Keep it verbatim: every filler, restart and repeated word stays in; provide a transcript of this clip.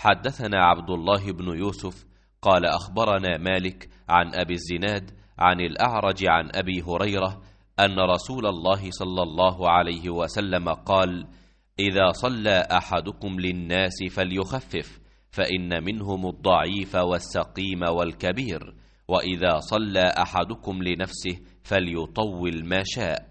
حدثنا عبد الله بن يوسف قال أخبرنا مالك عن أبي الزناد عن الأعرج عن أبي هريرة أن رسول الله صلى الله عليه وسلم قال: إذا صلى أحدكم للناس فليخفف، فإن منهم الضعيف والسقيم والكبير، وإذا صلى أحدكم لنفسه فليطول ما شاء.